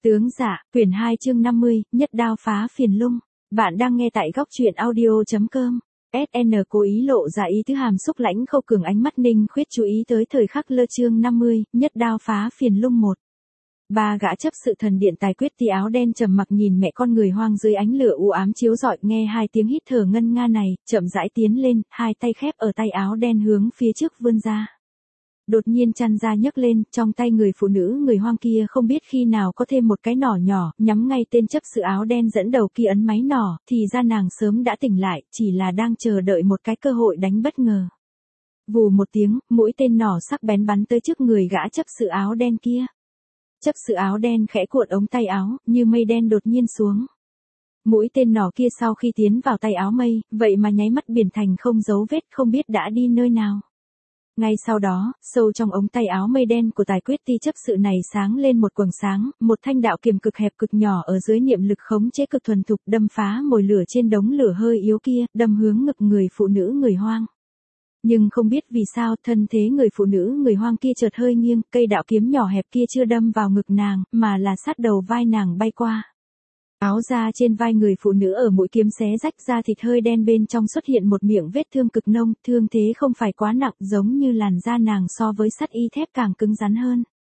Tướng dạ, quyển 2 chương 50, nhất đao phá phiền lung. Bạn đang nghe tại góc truyện audio.com. SN cố ý lộ ra ý tứ hàm xúc lãnh khâu cường ánh mắt Ninh Khuyết chú ý tới thời khắc lơ chương 50, nhất đao phá phiền lung 1. Ba gã chấp sự thần điện tài quyết tí áo đen trầm mặc nhìn mẹ con người hoang dưới ánh lửa u ám chiếu rọi, nghe hai tiếng hít thở ngân nga này, chậm rãi tiến lên, hai tay khép ở tay áo đen hướng phía trước vươn ra. Đột nhiên chăn ra nhấc lên, trong tay người phụ nữ người hoang kia không biết khi nào có thêm một cái nỏ nhỏ, nhắm ngay tên chấp sự áo đen dẫn đầu kia ấn máy nỏ, thì ra nàng sớm đã tỉnh lại, chỉ là đang chờ đợi một cái cơ hội đánh bất ngờ. Vù một tiếng, mũi tên nỏ sắc bén bắn tới trước người gã chấp sự áo đen kia. Chấp sự áo đen khẽ cuộn ống tay áo, như mây đen đột nhiên xuống. Mũi tên nỏ kia sau khi tiến vào tay áo mây, vậy mà nháy mắt biển thành không dấu vết, không biết đã đi nơi nào. Ngay sau đó, sâu trong ống tay áo mây đen của tài quyết ti chấp sự này sáng lên một quầng sáng, một thanh đạo kiềm cực hẹp cực nhỏ ở dưới niệm lực khống chế cực thuần thục đâm phá mồi lửa trên đống lửa hơi yếu kia, đâm hướng ngực người phụ nữ người hoang. Nhưng không biết vì sao thân thế người phụ nữ người hoang kia chợt hơi nghiêng, cây đạo kiếm nhỏ hẹp kia chưa đâm vào ngực nàng, mà là sát đầu vai nàng bay qua. Áo da trên vai người phụ nữ ở mũi kiếm xé rách ra thịt hơi đen bên trong xuất hiện một miệng vết thương cực nông, thương thế không phải quá nặng giống như làn da nàng so với sắt y thép càng cứng rắn hơn.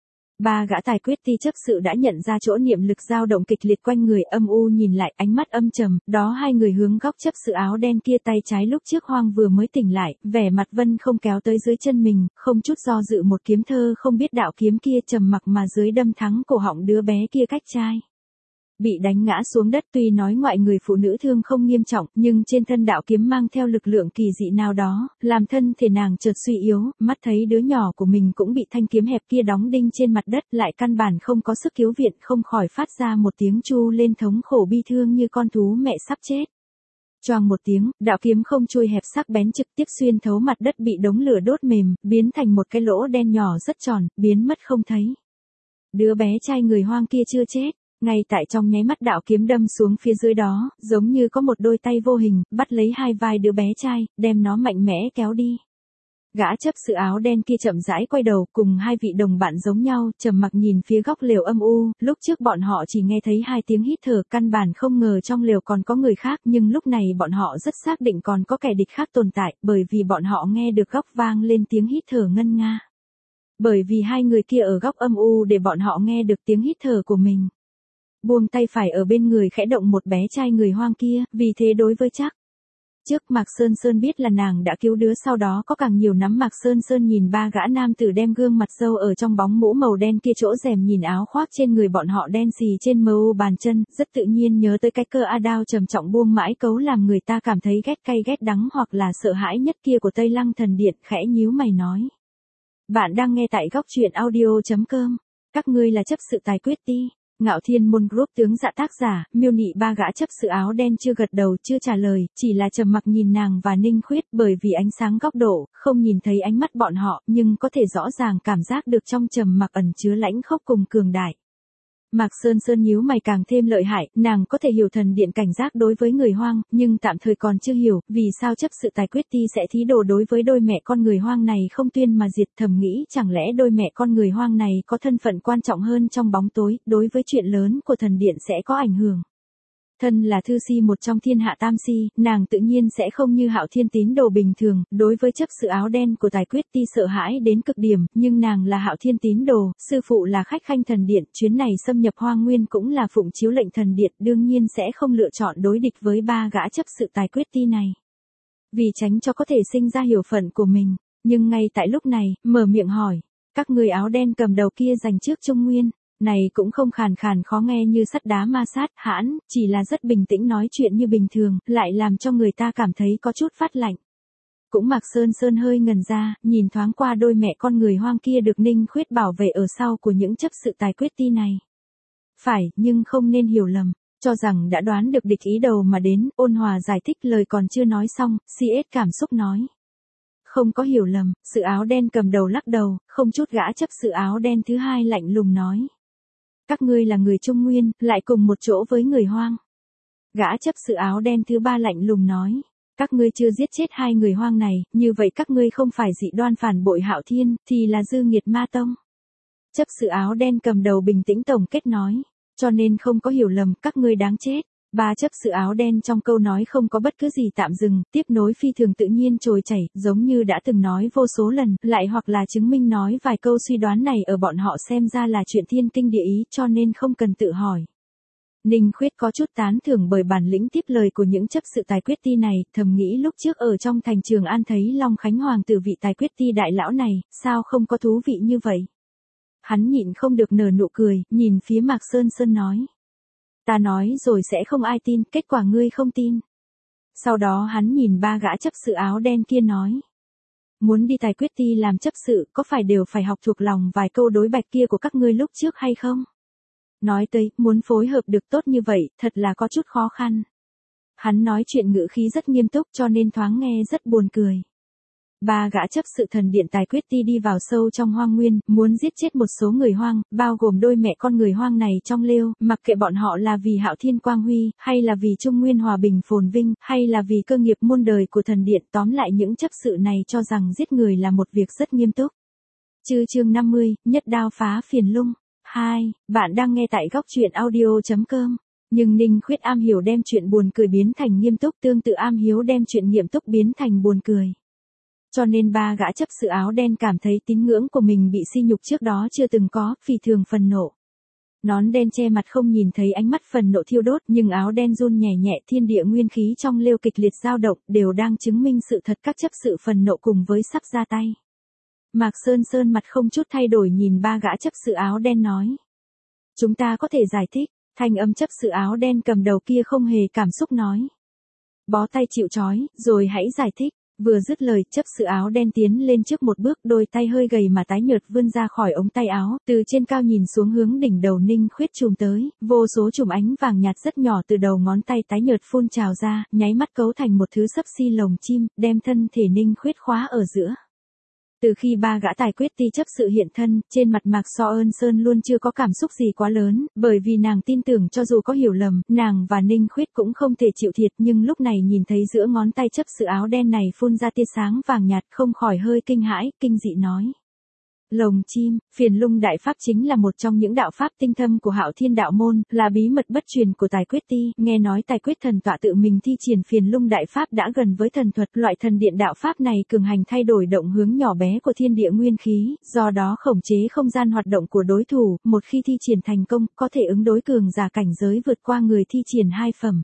Ba gã tài quyết ti chấp sự đã nhận ra chỗ niệm lực dao động kịch liệt quanh người, âm u nhìn lại, ánh mắt âm trầm, đó hai người hướng góc chấp sự áo đen kia, tay trái lúc trước hoang vừa mới tỉnh lại, vẻ mặt vân không kéo tới dưới chân mình, không chút do dự một kiếm thơ không biết đạo kiếm kia trầm mặc mà dưới đâm thắng cổ họng đứa bé kia cách trai. Bị đánh ngã xuống đất, tuy nói ngoại người phụ nữ thương không nghiêm trọng, nhưng trên thân đạo kiếm mang theo lực lượng kỳ dị nào đó, làm thân thể nàng chợt suy yếu, mắt thấy đứa nhỏ của mình cũng bị thanh kiếm hẹp kia đóng đinh trên mặt đất, lại căn bản không có sức cứu viện, không khỏi phát ra một tiếng chu lên thống khổ bi thương như con thú mẹ sắp chết. Choang một tiếng, đạo kiếm không chui hẹp sắc bén trực tiếp xuyên thấu mặt đất bị đống lửa đốt mềm, biến thành một cái lỗ đen nhỏ rất tròn, biến mất không thấy. Đứa bé trai người hoang kia chưa chết. Ngay tại trong nháy mắt đạo kiếm đâm xuống phía dưới đó, giống như có một đôi tay vô hình, bắt lấy hai vai đứa bé trai, đem nó mạnh mẽ kéo đi. Gã chấp sự áo đen kia chậm rãi quay đầu, cùng hai vị đồng bạn giống nhau, trầm mặc nhìn phía góc lều âm u, lúc trước bọn họ chỉ nghe thấy hai tiếng hít thở, căn bản không ngờ trong lều còn có người khác, nhưng lúc này bọn họ rất xác định còn có kẻ địch khác tồn tại, bởi vì bọn họ nghe được góc vang lên tiếng hít thở ngân nga. Bởi vì hai người kia ở góc âm u để bọn họ nghe được tiếng hít thở của mình. Buông tay phải ở bên người khẽ động một bé trai người hoang kia, vì thế đối với chắc. Trước Mạc Sơn Sơn biết là nàng đã cứu đứa, sau đó có càng nhiều nắm. Mạc Sơn Sơn nhìn ba gã nam tử đem gương mặt râu ở trong bóng mũ màu đen kia, chỗ rèm nhìn áo khoác trên người bọn họ đen xì trên mờ u bàn chân, rất tự nhiên nhớ tới cái cơ A Đao trầm trọng buông mãi cấu làm người ta cảm thấy ghét cay ghét đắng hoặc là sợ hãi nhất kia của Tây Lăng thần điện, khẽ nhíu mày nói. Bạn đang nghe tại góc truyện audio.com, các ngươi là chấp sự tài quyết ti. Ngạo Thiên Môn Group tướng dạ tác giả, miêu nị. Ba gã chấp sự áo đen chưa gật đầu chưa trả lời, chỉ là trầm mặc nhìn nàng và Ninh Khuyết, bởi vì ánh sáng góc độ, không nhìn thấy ánh mắt bọn họ, nhưng có thể rõ ràng cảm giác được trong trầm mặc ẩn chứa lãnh khốc cùng cường đại. Mạc Sơn Sơn nhíu mày càng thêm lợi hại, nàng có thể hiểu thần điện cảnh giác đối với người hoang, nhưng tạm thời còn chưa hiểu, vì sao chấp sự tài quyết ti sẽ thí đồ đối với đôi mẹ con người hoang này không tuyên mà diệt, thầm nghĩ chẳng lẽ đôi mẹ con người hoang này có thân phận quan trọng hơn trong bóng tối, đối với chuyện lớn của thần điện sẽ có ảnh hưởng. Thân là thư si một trong thiên hạ tam si, nàng tự nhiên sẽ không như Hạo Thiên tín đồ bình thường, đối với chấp sự áo đen của tài quyết ti sợ hãi đến cực điểm, nhưng nàng là Hạo Thiên tín đồ, sư phụ là khách khanh thần điện, chuyến này xâm nhập Hoang Nguyên cũng là phụng chiếu lệnh thần điện, đương nhiên sẽ không lựa chọn đối địch với ba gã chấp sự tài quyết ti này. Vì tránh cho có thể sinh ra hiểu phận của mình, nhưng ngay tại lúc này, mở miệng hỏi, các người áo đen cầm đầu kia giành trước Trung Nguyên. Này cũng không khàn khàn khó nghe như sắt đá ma sát, hãn, chỉ là rất bình tĩnh nói chuyện như bình thường, lại làm cho người ta cảm thấy có chút phát lạnh. Cũng Mạc Sơn Sơn hơi ngần ra, nhìn thoáng qua đôi mẹ con người hoang kia được Ninh Khuyết bảo vệ ở sau của những chấp sự tài quyết ti này. Phải, nhưng không nên hiểu lầm, cho rằng đã đoán được địch ý đầu mà đến, ôn hòa giải thích lời còn chưa nói xong, CS cảm xúc nói. Không có hiểu lầm, sự áo đen cầm đầu lắc đầu, không chút. Gã chấp sự áo đen thứ hai lạnh lùng nói. Các ngươi là người Trung Nguyên, lại cùng một chỗ với người hoang. Gã chấp sự áo đen thứ ba lạnh lùng nói. Các ngươi chưa giết chết hai người hoang này, như vậy các ngươi không phải dị đoan phản bội Hạo Thiên, thì là dư nghiệt ma tông. Chấp sự áo đen cầm đầu bình tĩnh tổng kết nói. Cho nên không có hiểu lầm, các ngươi đáng chết. Ba chấp sự áo đen trong câu nói không có bất cứ gì tạm dừng, tiếp nối phi thường tự nhiên trồi chảy, giống như đã từng nói vô số lần, lại hoặc là chứng minh nói vài câu suy đoán này ở bọn họ xem ra là chuyện thiên kinh địa ý, cho nên không cần tự hỏi. Ninh Khuyết có chút tán thưởng bởi bản lĩnh tiếp lời của những chấp sự tài quyết ti này, thầm nghĩ lúc trước ở trong thành Trường An thấy Long Khánh Hoàng tử vị tài quyết ti đại lão này, sao không có thú vị như vậy. Hắn nhịn không được nở nụ cười, nhìn phía Mạc Sơn Sơn nói. Ta nói rồi sẽ không ai tin, kết quả ngươi không tin. Sau đó hắn nhìn ba gã chấp sự áo đen kia nói. Muốn đi tài quyết ti làm chấp sự có phải đều phải học thuộc lòng vài câu đối bạch kia của các ngươi lúc trước hay không? Nói tới, muốn phối hợp được tốt như vậy, thật là có chút khó khăn. Hắn nói chuyện ngữ khí rất nghiêm túc cho nên thoáng nghe rất buồn cười. Ba gã chấp sự thần điện tài quyết ti đi vào sâu trong hoang nguyên, muốn giết chết một số người hoang, bao gồm đôi mẹ con người hoang này trong lêu, mặc kệ bọn họ là vì Hạo Thiên Quang Huy, hay là vì Trung Nguyên hòa bình phồn vinh, hay là vì cơ nghiệp muôn đời của thần điện, tóm lại những chấp sự này cho rằng giết người là một việc rất nghiêm túc. Chương 50, nhất đao phá phiền lung. 2. Bạn đang nghe tại góc truyện audio.com. Nhưng Ninh Khuyết am hiểu đem chuyện buồn cười biến thành nghiêm túc, tương tự am hiếu đem chuyện nghiêm túc biến thành buồn cười. Cho nên ba gã chấp sự áo đen cảm thấy tín ngưỡng của mình bị sỉ nhục trước đó chưa từng có, phi thường phần nộ. Nón đen che mặt không nhìn thấy ánh mắt phần nộ thiêu đốt, nhưng áo đen run nhẹ nhẹ, thiên địa nguyên khí trong lêu kịch liệt dao động, đều đang chứng minh sự thật các chấp sự phần nộ cùng với sắp ra tay. Mạc Sơn Sơn mặt không chút thay đổi nhìn ba gã chấp sự áo đen nói. Chúng ta có thể giải thích, thanh âm chấp sự áo đen cầm đầu kia không hề cảm xúc nói. Bó tay chịu trói, rồi hãy giải thích. Vừa dứt lời, chấp sự áo đen tiến lên trước một bước, đôi tay hơi gầy mà tái nhợt vươn ra khỏi ống tay áo, từ trên cao nhìn xuống hướng đỉnh đầu Ninh Khuyết chùm tới, vô số chùm ánh vàng nhạt rất nhỏ từ đầu ngón tay tái nhợt phun trào ra, nháy mắt cấu thành một thứ xấp xi lồng chim, đem thân thể Ninh Khuyết khóa ở giữa. Từ khi ba gã tài quyết ti chấp sự hiện thân, trên mặt Mạc So Ân Sơn luôn chưa có cảm xúc gì quá lớn, bởi vì nàng tin tưởng cho dù có hiểu lầm, nàng và Ninh Khuyết cũng không thể chịu thiệt, nhưng lúc này nhìn thấy giữa ngón tay chấp sự áo đen này phun ra tia sáng vàng nhạt, không khỏi hơi kinh hãi, kinh dị nói. Lồng chim, phiền lung đại pháp chính là một trong những đạo pháp tinh thâm của Hạo Thiên đạo môn, là bí mật bất truyền của tài quyết ti, nghe nói tài quyết thần tọa tự mình thi triển phiền lung đại pháp đã gần với thần thuật, loại thần điện đạo pháp này cường hành thay đổi động hướng nhỏ bé của thiên địa nguyên khí, do đó khống chế không gian hoạt động của đối thủ, một khi thi triển thành công, có thể ứng đối cường giả cảnh giới vượt qua người thi triển 2 phẩm.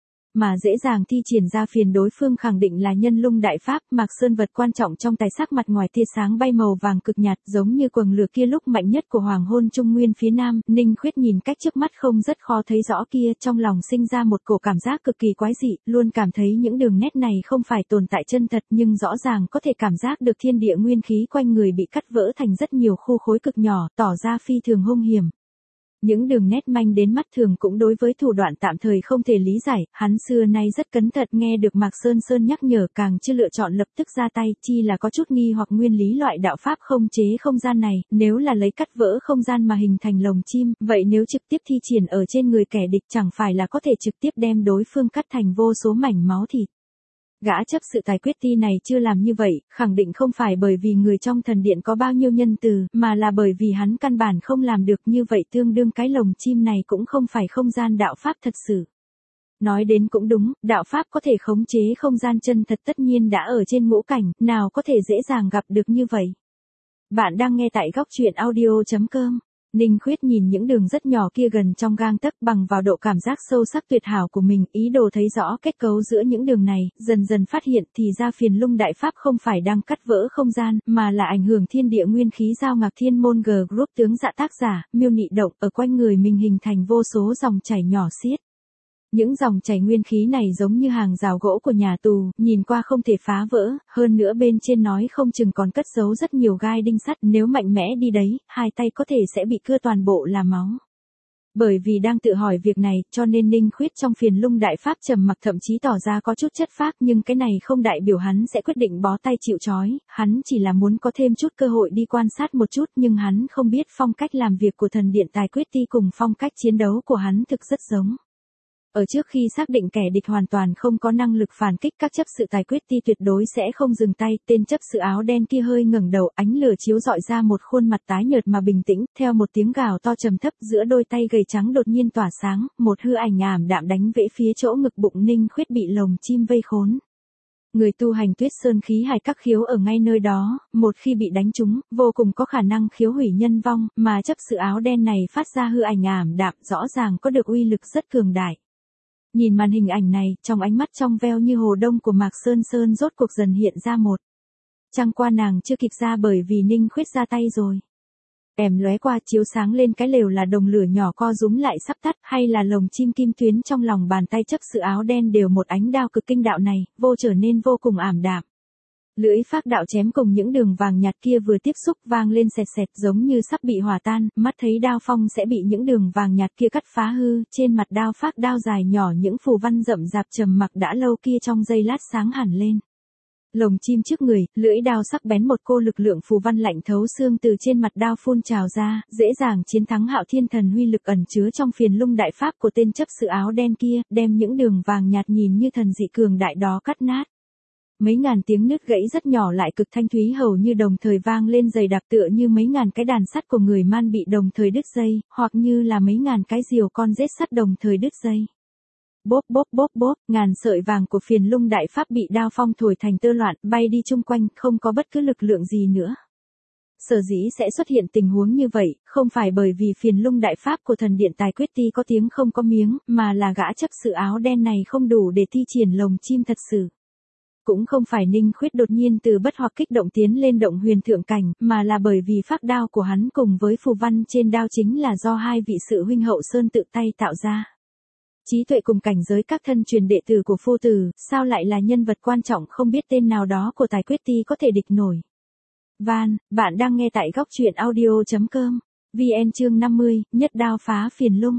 Mà dễ dàng thi triển ra phiền đối phương khẳng định là nhân lung đại pháp, Mạc Sơn vật quan trọng trong tài sắc mặt ngoài tia sáng bay màu vàng cực nhạt giống như quầng lửa kia lúc mạnh nhất của hoàng hôn Trung Nguyên phía Nam, Ninh Khuyết nhìn cách trước mắt không rất khó thấy rõ kia, trong lòng sinh ra một cổ cảm giác cực kỳ quái dị, luôn cảm thấy những đường nét này không phải tồn tại chân thật nhưng rõ ràng có thể cảm giác được thiên địa nguyên khí quanh người bị cắt vỡ thành rất nhiều khu khối cực nhỏ, tỏ ra phi thường hung hiểm. Những đường nét manh đến mắt thường cũng đối với thủ đoạn tạm thời không thể lý giải, hắn xưa nay rất cẩn thận nghe được Mạc Sơn Sơn nhắc nhở càng chưa lựa chọn lập tức ra tay, chi là có chút nghi hoặc nguyên lý loại đạo pháp không chế không gian này, nếu là lấy cắt vỡ không gian mà hình thành lồng chim, vậy nếu trực tiếp thi triển ở trên người kẻ địch chẳng phải là có thể trực tiếp đem đối phương cắt thành vô số mảnh máu thịt. Gã chấp sự tài quyết ti này chưa làm như vậy, khẳng định không phải bởi vì người trong thần điện có bao nhiêu nhân từ, mà là bởi vì hắn căn bản không làm được như vậy, tương đương cái lồng chim này cũng không phải không gian đạo pháp thật sự. Nói đến cũng đúng, đạo pháp có thể khống chế không gian chân thật tất nhiên đã ở trên ngũ cảnh, nào có thể dễ dàng gặp được như vậy. Bạn đang nghe tại góc truyện audio.com. Ninh Khuyết nhìn những đường rất nhỏ kia gần trong gang tấc bằng vào độ cảm giác sâu sắc tuyệt hảo của mình, ý đồ thấy rõ kết cấu giữa những đường này, dần dần phát hiện thì ra phiền lung đại pháp không phải đang cắt vỡ không gian, mà là ảnh hưởng thiên địa nguyên khí giao ngạc thiên môn G group tướng dạ tác giả, miêu nị động, ở quanh người mình hình thành vô số dòng chảy nhỏ xiết. Những dòng chảy nguyên khí này giống như hàng rào gỗ của nhà tù, nhìn qua không thể phá vỡ, hơn nữa bên trên nói không chừng còn cất giấu rất nhiều gai đinh sắt, nếu mạnh mẽ đi đấy, hai tay có thể sẽ bị cưa toàn bộ là máu. Bởi vì đang tự hỏi việc này, cho nên Ninh Khuyết trong phiền lung đại pháp trầm mặc, thậm chí tỏ ra có chút chất phác, nhưng cái này không đại biểu hắn sẽ quyết định bó tay chịu trói, hắn chỉ là muốn có thêm chút cơ hội đi quan sát một chút, nhưng hắn không biết phong cách làm việc của thần điện tài quyết ti cùng phong cách chiến đấu của hắn thực rất giống. Ở trước khi xác định kẻ địch hoàn toàn không có năng lực phản kích, các chấp sự tài quyết ti tuyệt đối sẽ không dừng tay. Tên chấp sự áo đen kia hơi ngẩng đầu, ánh lửa chiếu rọi ra một khuôn mặt tái nhợt mà bình tĩnh, theo một tiếng gào to trầm thấp, giữa đôi tay gầy trắng đột nhiên tỏa sáng, một hư ảnh ảm đạm đánh về phía chỗ ngực bụng Ninh Khuyết bị lồng chim vây khốn. Người tu hành Tuyết Sơn khí hải các khiếu ở ngay nơi đó, một khi bị đánh trúng, vô cùng có khả năng khiếu hủy nhân vong, mà chấp sự áo đen này phát ra hư ảnh ảm đạm rõ ràng có được uy lực rất cường đại. Nhìn màn hình ảnh này, trong ánh mắt trong veo như hồ đông của Mạc Sơn Sơn rốt cuộc dần hiện ra một. Chẳng qua nàng chưa kịp ra bởi vì Ninh Khuyết ra tay rồi. Lóe qua chiếu sáng lên cái lều là đồng lửa nhỏ co rúm lại sắp tắt, hay là lồng chim kim tuyến trong lòng bàn tay chấp sự áo đen đều một ánh đao cực kinh đạo này, vô trở nên vô cùng ảm đạm. Lưỡi phác đạo chém cùng những đường vàng nhạt kia vừa tiếp xúc vang lên sẹt sẹt giống như sắp bị hòa tan, mắt thấy đao phong sẽ bị những đường vàng nhạt kia cắt phá hư, trên mặt đao phác đao dài nhỏ những phù văn rậm rạp trầm mặc đã lâu kia trong giây lát sáng hẳn lên. Lồng chim trước người, lưỡi đao sắc bén một cô lực lượng phù văn lạnh thấu xương từ trên mặt đao phun trào ra, dễ dàng chiến thắng Hạo Thiên Thần huy lực ẩn chứa trong phiền lung đại pháp của tên chấp sự áo đen kia, đem những đường vàng nhạt nhìn như thần dị cường đại đó cắt nát. Mấy ngàn tiếng nứt gãy rất nhỏ lại cực thanh thúy hầu như đồng thời vang lên dày đặc tựa như mấy ngàn cái đàn sắt của người man bị đồng thời đứt dây, hoặc như là mấy ngàn cái rìu con rết sắt đồng thời đứt dây. Bốp bốp bốp bốp, ngàn sợi vàng của phiền lung đại pháp bị đao phong thổi thành tơ loạn, bay đi chung quanh, không có bất cứ lực lượng gì nữa. Sở dĩ sẽ xuất hiện tình huống như vậy, không phải bởi vì phiền lung đại pháp của thần điện tài quyết ti có tiếng không có miếng, mà là gã chấp sự áo đen này không đủ để thi triển lồng chim thật sự. Cũng không phải Ninh Khuyết đột nhiên từ bất hoặc kích động tiến lên động huyền thượng cảnh, mà là bởi vì phác đao của hắn cùng với phù văn trên đao chính là do hai vị sự huynh hậu Sơn tự tay tạo ra. Trí tuệ cùng cảnh giới các thân truyền đệ tử của Phu Tử, sao lại là nhân vật quan trọng không biết tên nào đó của tài quyết ti có thể địch nổi. Bạn đang nghe tại góc truyện audio.com, VN chương 50, nhất đao phá phiền lung.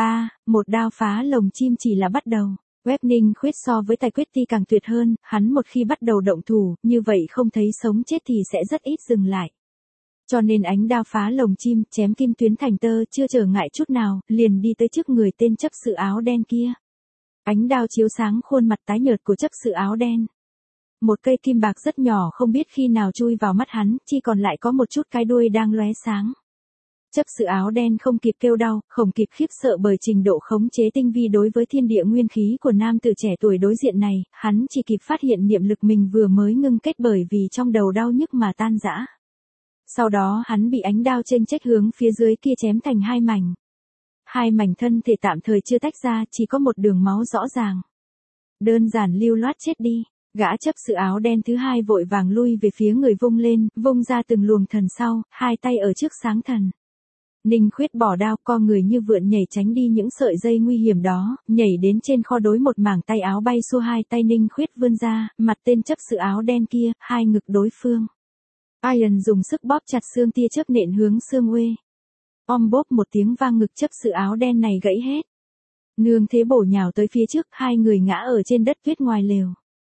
Một đao phá lồng chim chỉ là bắt đầu. Web Ninh Khuyết so với tài quyết ti càng tuyệt hơn, hắn một khi bắt đầu động thủ, như vậy không thấy sống chết thì sẽ rất ít dừng lại. Cho nên ánh đao phá lồng chim, chém kim tuyến thành tơ chưa trở ngại chút nào, liền đi tới trước người tên chấp sự áo đen kia. Ánh đao chiếu sáng khuôn mặt tái nhợt của chấp sự áo đen. Một cây kim bạc rất nhỏ không biết khi nào chui vào mắt hắn, chỉ còn lại có một chút cái đuôi đang lóe sáng. Chấp sự áo đen không kịp kêu đau, không kịp khiếp sợ bởi trình độ khống chế tinh vi đối với thiên địa nguyên khí của nam tử trẻ tuổi đối diện này, hắn chỉ kịp phát hiện niệm lực mình vừa mới ngưng kết bởi vì trong đầu đau nhức mà tan rã. Sau đó hắn bị ánh đao chênh chách hướng phía dưới kia chém thành hai mảnh. Hai mảnh thân thể tạm thời chưa tách ra, chỉ có một đường máu rõ ràng. Đơn giản lưu loát chết đi. Gã chấp sự áo đen thứ hai vội vàng lui về phía người vung lên, vung ra từng luồng thần sau, hai tay ở trước sáng thần. Ninh Khuyết bỏ đao, co người như vượn nhảy tránh đi những sợi dây nguy hiểm đó, nhảy đến trên kho đối một mảng tay áo bay xua hai tay Ninh Khuyết vươn ra, mặt tên chấp sự áo đen kia, hai ngực đối phương. Iron dùng sức bóp chặt xương tia chớp nện hướng xương uê. Bóp một tiếng vang ngực chấp sự áo đen này gãy hết. Nương thế bổ nhào tới phía trước, hai người ngã ở trên đất tuyết ngoài lều.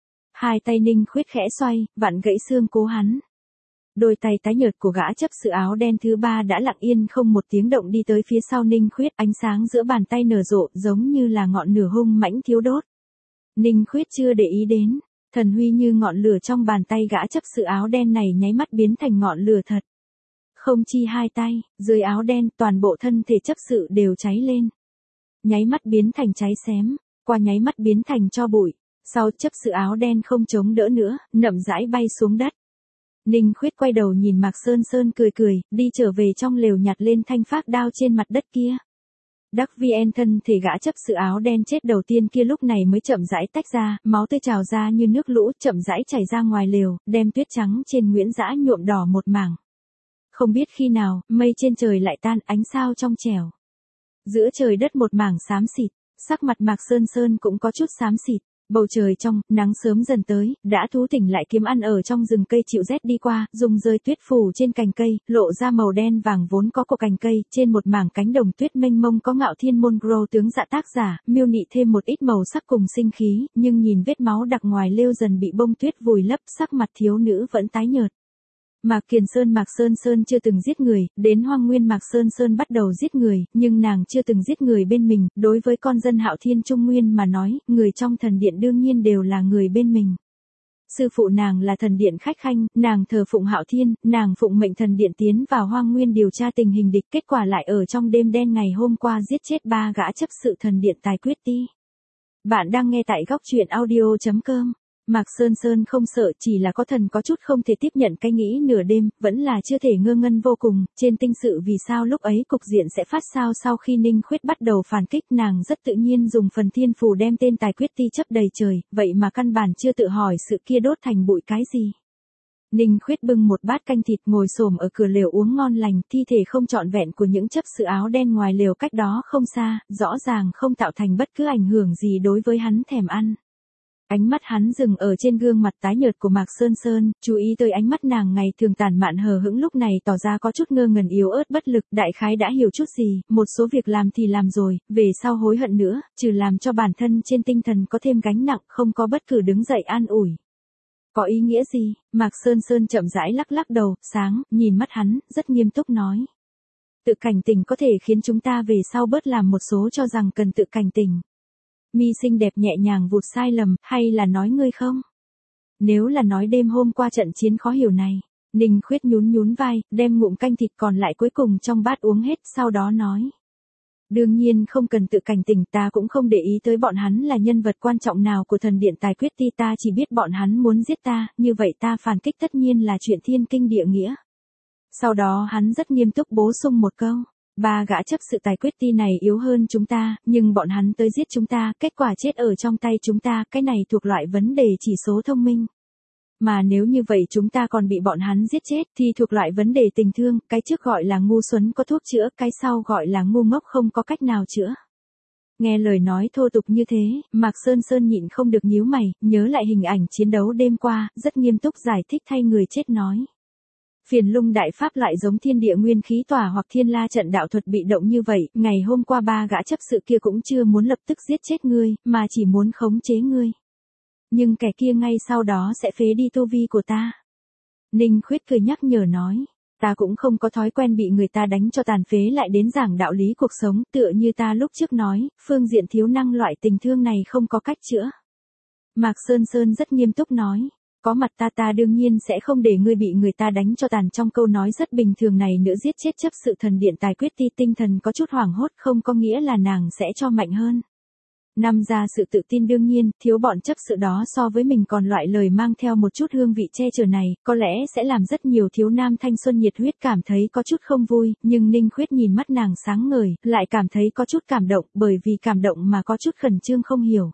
Hai tay Ninh Khuyết khẽ xoay, vặn gãy xương cố hắn. Đôi tay tái nhợt của gã chấp sự áo đen thứ ba đã lặng yên không một tiếng động đi tới phía sau Ninh Khuyết, ánh sáng giữa bàn tay nở rộ giống như là ngọn lửa hung mãnh thiêu đốt. Ninh Khuyết chưa để ý đến, thần huy như ngọn lửa trong bàn tay gã chấp sự áo đen này nháy mắt biến thành ngọn lửa thật. Không chi hai tay, dưới áo đen toàn bộ thân thể chấp sự đều cháy lên. Nháy mắt biến thành cháy xém, qua nháy mắt biến thành tro bụi, sau chấp sự áo đen không chống đỡ nữa, nậm rãi bay xuống đất. Ninh Khuyết quay đầu nhìn Mạc Sơn Sơn cười cười, đi trở về trong lều nhặt lên thanh phác đao trên mặt đất kia. Đắc VN thân thể gã chấp sự áo đen chết đầu tiên kia lúc này mới chậm rãi tách ra, máu tươi trào ra như nước lũ chậm rãi chảy ra ngoài lều, đem tuyết trắng trên Nguyễn Dã nhuộm đỏ một mảng. Không biết khi nào, mây trên trời lại tan, ánh sao trong trẻo. Giữa trời đất một mảng xám xịt, sắc mặt Mạc Sơn Sơn cũng có chút xám xịt. Bầu trời trong, nắng sớm dần tới, đã thú tỉnh lại kiếm ăn ở trong rừng cây chịu rét đi qua, dùng rơi tuyết phủ trên cành cây, lộ ra màu đen vàng vốn có của cành cây, trên một mảng cánh đồng tuyết mênh mông có Ngạo Thiên Môn Grow tướng dạ tác giả, miêu nị thêm một ít màu sắc cùng sinh khí, nhưng nhìn vết máu đặc ngoài lêu dần bị bông tuyết vùi lấp, sắc mặt thiếu nữ vẫn tái nhợt. Mạc Sơn Sơn chưa từng giết người, đến Hoang Nguyên Mạc Sơn Sơn bắt đầu giết người, nhưng nàng chưa từng giết người bên mình, đối với con dân Hạo Thiên Trung Nguyên mà nói, người trong thần điện đương nhiên đều là người bên mình. Sư phụ nàng là thần điện khách khanh, nàng thờ phụng Hạo Thiên, nàng phụng mệnh thần điện tiến vào Hoang Nguyên điều tra tình hình địch, kết quả lại ở trong đêm đen ngày hôm qua giết chết 3 gã chấp sự thần điện tài quyết ti. Bạn đang nghe tại góc truyện audio.com. Mạc Sơn Sơn không sợ, chỉ là có thần có chút không thể tiếp nhận cái nghĩ nửa đêm, vẫn là chưa thể ngơ ngân vô cùng, trên tinh sự vì sao lúc ấy cục diện sẽ phát sao sau khi Ninh Khuyết bắt đầu phản kích, nàng rất tự nhiên dùng phần thiên phù đem tên tài quyết ti chấp đầy trời, vậy mà căn bản chưa tự hỏi sự kia đốt thành bụi cái gì. Ninh Khuyết bưng một bát canh thịt ngồi xổm ở cửa lều uống ngon lành, thi thể không trọn vẹn của những chấp sự áo đen ngoài lều cách đó không xa, rõ ràng không tạo thành bất cứ ảnh hưởng gì đối với hắn thèm ăn. Ánh mắt hắn dừng ở trên gương mặt tái nhợt của Mạc Sơn Sơn, chú ý tới ánh mắt nàng ngày thường tàn mạn hờ hững lúc này tỏ ra có chút ngơ ngẩn yếu ớt bất lực, đại khái đã hiểu chút gì, một số việc làm thì làm rồi, về sau hối hận nữa, trừ làm cho bản thân trên tinh thần có thêm gánh nặng, không có bất cứ đứng dậy an ủi. Có ý nghĩa gì? Mạc Sơn Sơn chậm rãi lắc lắc đầu, sáng, nhìn mắt hắn, rất nghiêm túc nói. Tự cảnh tỉnh có thể khiến chúng ta về sau bớt làm một số cho rằng cần tự cảnh tỉnh. Mi xinh đẹp nhẹ nhàng vụt sai lầm, hay là nói ngươi không? Nếu là nói đêm hôm qua trận chiến khó hiểu này, Ninh Khuyết nhún vai, đem ngụm canh thịt còn lại cuối cùng trong bát uống hết, sau đó nói. Đương nhiên không cần tự cảnh tỉnh, ta cũng không để ý tới bọn hắn là nhân vật quan trọng nào của thần điện tài quyết ti, ta chỉ biết bọn hắn muốn giết ta, như vậy ta phản kích tất nhiên là chuyện thiên kinh địa nghĩa. Sau đó hắn rất nghiêm túc bổ sung một câu. 3 gã chấp sự tài quyết ti này yếu hơn chúng ta, nhưng bọn hắn tới giết chúng ta, kết quả chết ở trong tay chúng ta, cái này thuộc loại vấn đề chỉ số thông minh. Mà nếu như vậy chúng ta còn bị bọn hắn giết chết thì thuộc loại vấn đề tình thương, cái trước gọi là ngu xuẩn có thuốc chữa, cái sau gọi là ngu ngốc không có cách nào chữa. Nghe lời nói thô tục như thế, Mạc Sơn Sơn nhịn không được nhíu mày, nhớ lại hình ảnh chiến đấu đêm qua, rất nghiêm túc giải thích thay người chết nói. Phiền Lung đại pháp lại giống thiên địa nguyên khí tỏa hoặc thiên la trận đạo thuật bị động như vậy, ngày hôm qua 3 gã chấp sự kia cũng chưa muốn lập tức giết chết ngươi, mà chỉ muốn khống chế ngươi. Nhưng kẻ kia ngay sau đó sẽ phế đi tu vi của ta. Ninh Khuyết cười nhắc nhở nói, ta cũng không có thói quen bị người ta đánh cho tàn phế lại đến giảng đạo lý cuộc sống, tựa như ta lúc trước nói, phương diện thiếu năng loại tình thương này không có cách chữa. Mạc Sơn Sơn rất nghiêm túc nói. Có mặt ta đương nhiên sẽ không để ngươi bị người ta đánh cho tàn, trong câu nói rất bình thường này nữa giết chết chấp sự thần điện tài quyết ti, tinh thần có chút hoảng hốt không có nghĩa là nàng sẽ cho mạnh hơn. Năm ra sự tự tin đương nhiên, thiếu bọn chấp sự đó so với mình còn loại lời mang theo một chút hương vị che chở này, có lẽ sẽ làm rất nhiều thiếu nam thanh xuân nhiệt huyết cảm thấy có chút không vui, nhưng Ninh Khuyết nhìn mắt nàng sáng ngời, lại cảm thấy có chút cảm động, bởi vì cảm động mà có chút khẩn trương không hiểu.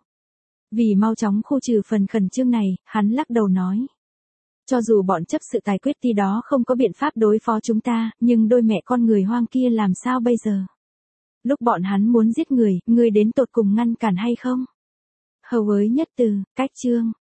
Vì mau chóng khu trừ phần khẩn trương này, hắn lắc đầu nói. Cho dù bọn chấp sự tài quyết ti đó không có biện pháp đối phó chúng ta, nhưng đôi mẹ con người hoang kia làm sao bây giờ? Lúc bọn hắn muốn giết người đến tột cùng ngăn cản hay không? Hầu ới nhất từ, cách chương.